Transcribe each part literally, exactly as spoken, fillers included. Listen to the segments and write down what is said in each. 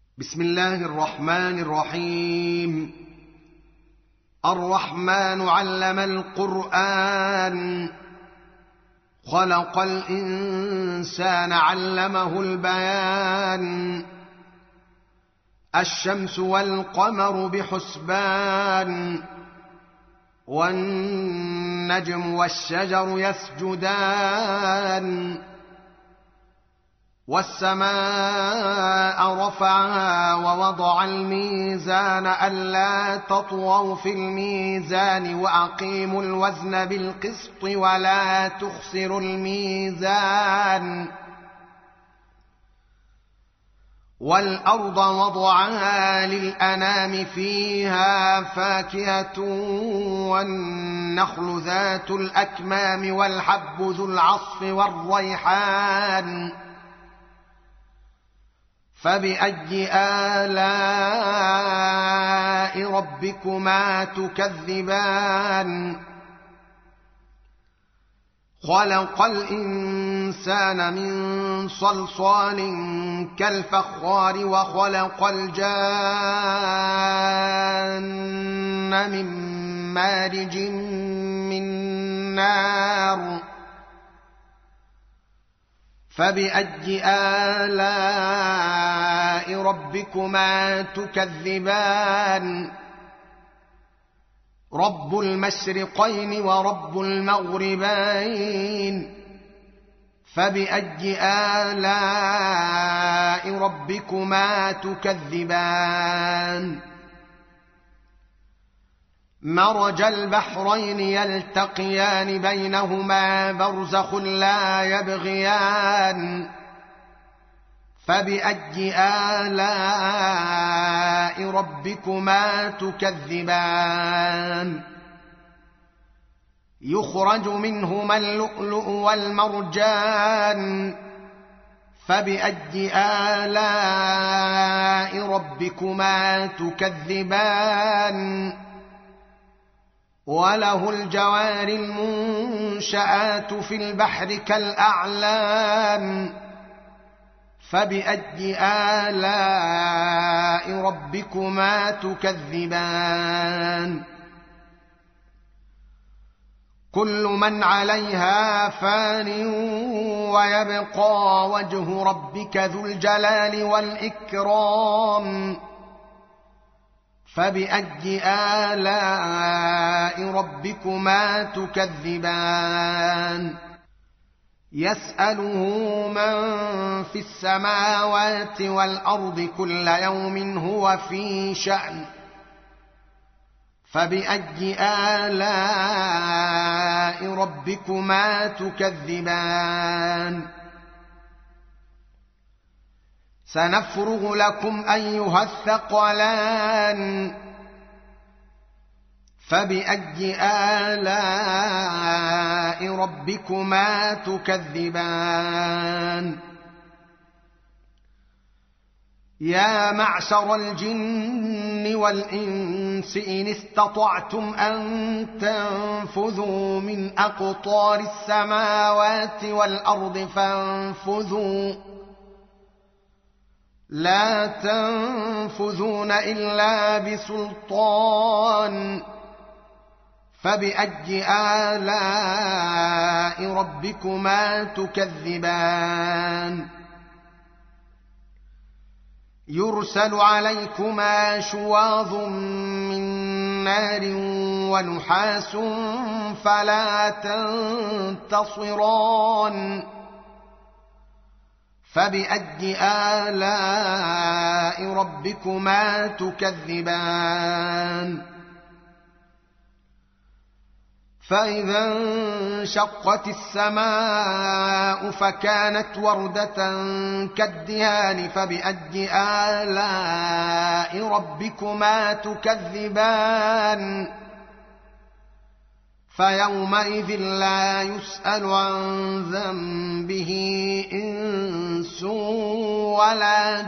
بسم الله الرحمن الرحيم. الرحمن علم القرآن، خلق الإنسان علمه البيان. الشمس والقمر بحسبان، والنجم والشجر يسجدان. والسماء رفعها ووضع الميزان ألا تطغوا في الميزان وأقيموا الوزن بالقسط ولا تخسروا الميزان. والأرض وضعها للأنام فيها فاكهة والنخل ذات الأكمام والحب ذو العصف والريحان. فبأي آلاء ربكما تكذبان؟ خلق الإنسان من صلصال كالفخار وخلق الجان من مارج من نار. فبأي آلاء ربكما تكذبان؟ رب المشرقين ورب المغربين. فبأي آلاء ربكما تكذبان؟ مرج البحرين يلتقيان بينهما برزخ لا يبغيان. فبأي آلاء ربكما تكذبان؟ يخرج منهما اللؤلؤ والمرجان. فبأي آلاء ربكما تكذبان؟ وله الجوار المنشآت في البحر كالأعلام. فبأي آلاء ربكما تكذبان؟ كل من عليها فان ويبقى وجه ربك ذو الجلال والإكرام. فبأي آلاء ربكما تكذبان؟ يسأله من في السماوات والأرض كل يوم هو في شأن. فبأي آلاء ربكما تكذبان؟ سنفرغ لكم أيها الثقلان. فبأي آلاء ربكما تكذبان؟ يا معشر الجن والإنس إن استطعتم أن تنفذوا من أقطار السماوات والأرض فانفذوا، لا تنفذون إلا بسلطان. فبأي آلاء ربكما تكذبان؟ يرسل عليكما شواظ من نار ونحاس فلا تنتصران. فبأي آلاء ربكما تكذبان؟ فإذا انشقت السماء فكانت وردة كالدهان. فبأي آلاء ربكما تكذبان؟ فيومئذ لا يسأل عن ذنبه إنس ولا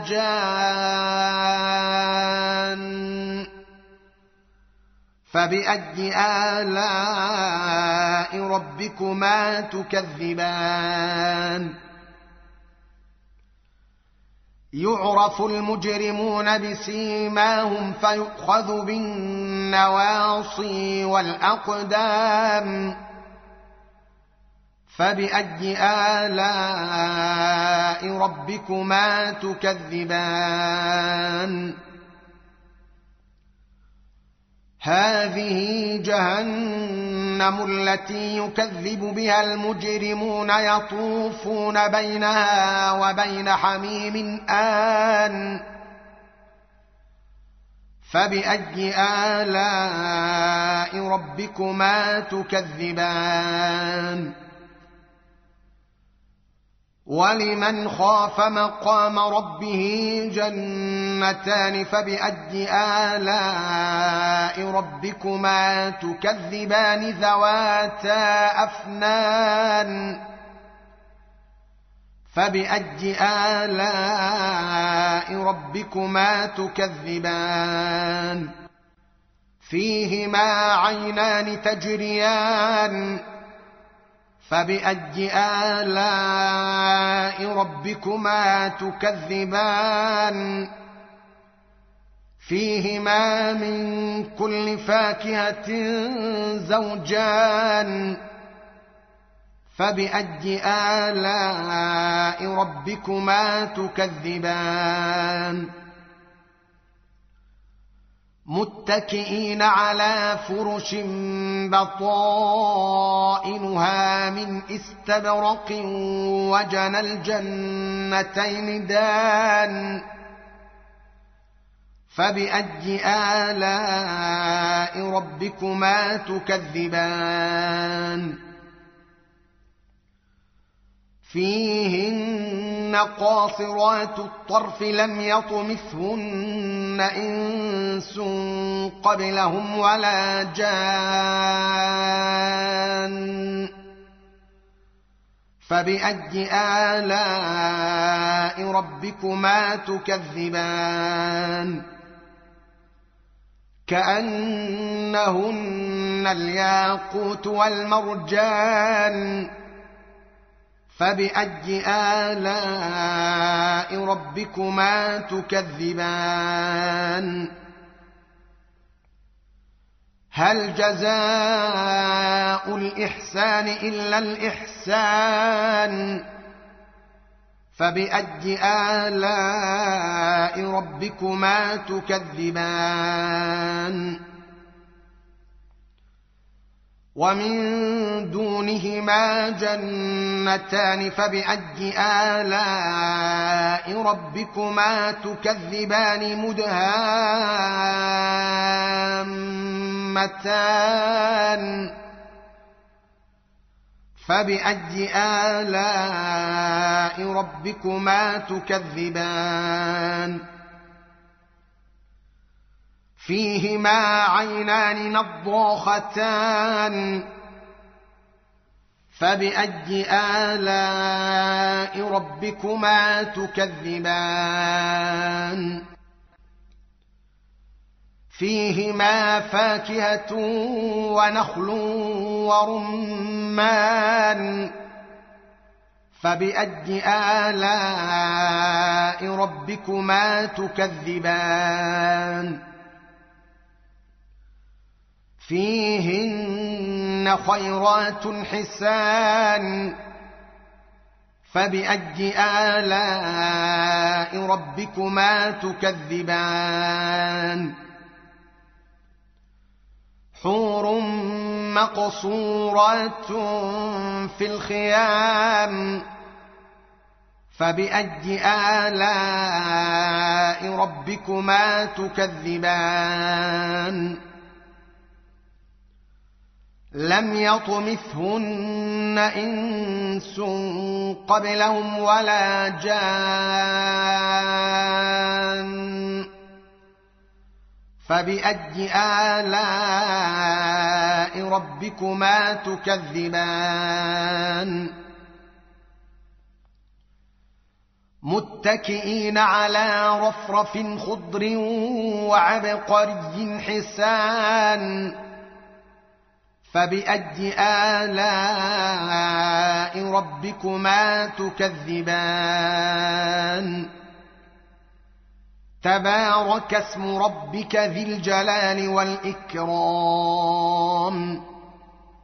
جان. فبأي آلاء ربكما تكذبان؟ يعرف المجرمون بسيماهم فيؤخذ بالنواصي والأقدام فبأي آلاء ربكما تكذبان هذه جهنم التي يكذب بها المجرمون يطوفون بينها وبين حميم آن فبأي آلاء ربكما تكذبان ولمن خاف مقام ربه جنتان فبأي آلاء ربكما تكذبان ذواتا أفنان فبأي آلاء ربكما تكذبان فيهما عينان تجريان فبأي آلاء ربكما تكذبان فيهما من كل فاكهة زوجان فبأي آلاء ربكما تكذبان متكئين على فرش بطائنها من استبرق وجنى الجنتين دان فبأي آلاء ربكما تكذبان فيهن قاصرات الطرف لم يطمثهن إنس قبلهم ولا جان فبأي آلاء ربكما تكذبان كأنهن الياقوت والمرجان فبأي آلاء ربكما تكذبان هل جزاء الإحسان إلا الإحسان فبأي آلاء ربكما تكذبان ومن دونهما جنتان فبأي آلاء ربكما تكذبان مدهامتان فبأي آلاء ربكما تكذبان فيهما عينان نضاختان فبأي آلاء ربكما تكذبان فيهما فاكهة ونخل ورمان فبأي آلاء ربكما تكذبان فيهن خيرات حسان فبأي آلاء ربكما تكذبان حور مقصورات في الخيام فبأي آلاء ربكما تكذبان لم يطمثهن إنس قبلهم ولا جان فبأي آلاء ربكما تكذبان متكئين على رفرف خضر وعبقري حسان فبأي آلاء ربكما تكذبان تبارك اسم ربك ذي الجلال والإكرام